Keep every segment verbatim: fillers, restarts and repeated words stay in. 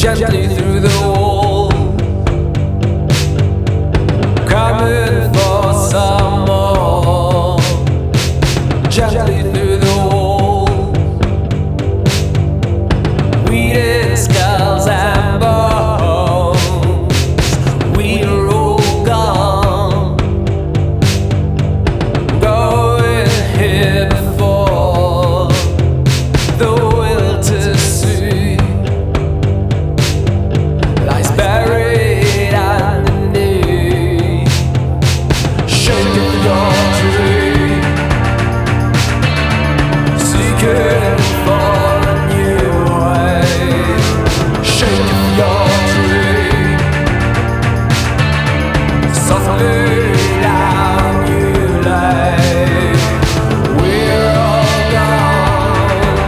gently through the wall, coming for some more. Gently through the wall, weeded skulls and bones. We are all gone, going here before the will to see lies buried underneath. Shake of your dream, seeking for a new way. Shake of your dream, softly down you lay. We're all gone,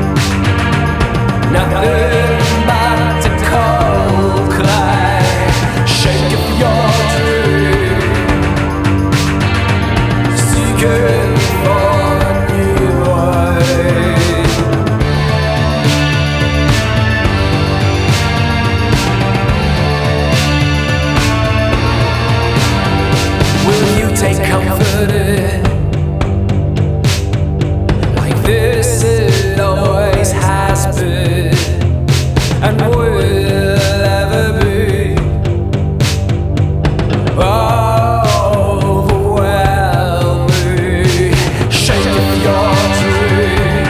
nothing but a cold clay. Shake of your dream, seeking for a new way. Will you take comfort in, like this it always has been and will ever be? Overwhelming. Shake of your dream,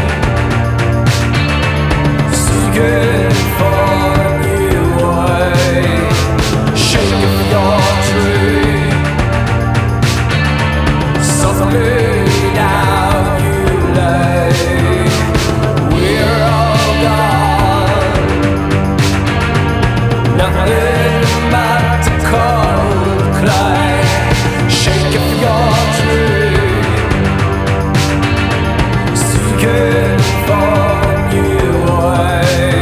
seeking for a new way. Shake of your dream, softly down you lay. We're all gone, nothing but a cold clay. Shake of your dream, seeking for a new way.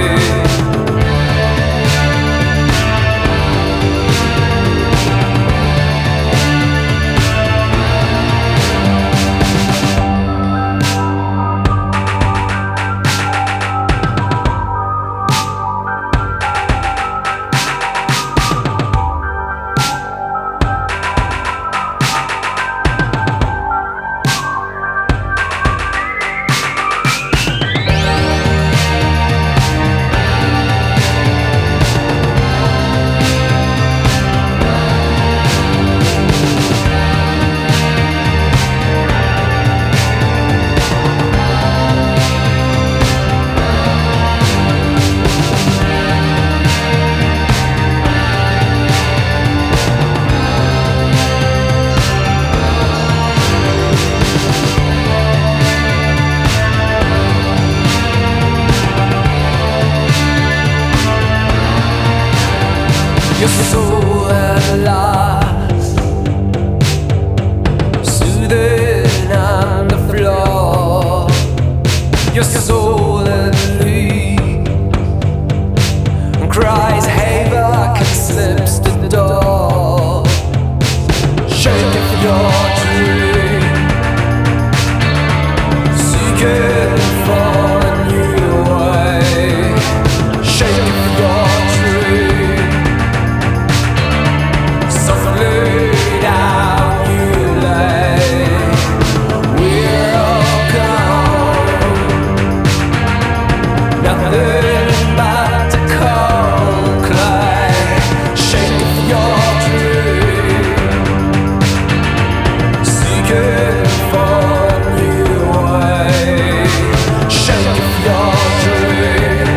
Your soul at last, soothing on the floor. Your soul at least cries havoc and slips the door. Shake of your dream, seeking for a new way. Shake of your dream, softly down you lay. We're all gone, nothing but a cold clay. Shake of your dream, seeking for a new way. Shake of your dream,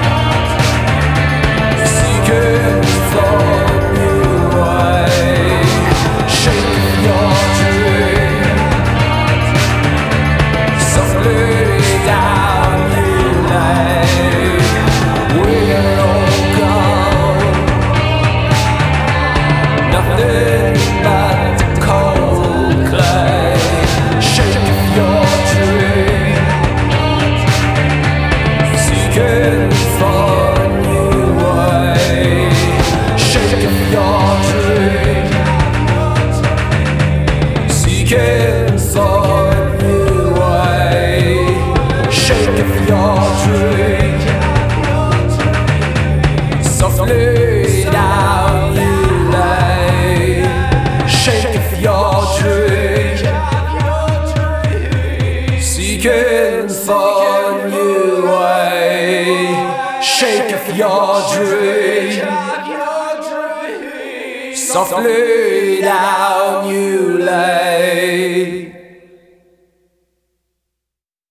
seeking for a new way. Shake of your dream, softly down you lay. We're all gone, nothing but a cold clay. Shake of your dream, seeking for a new way. Shake of your dream, seeking for a new way. Shake of your dream, shake of your dream. Softly down you lay.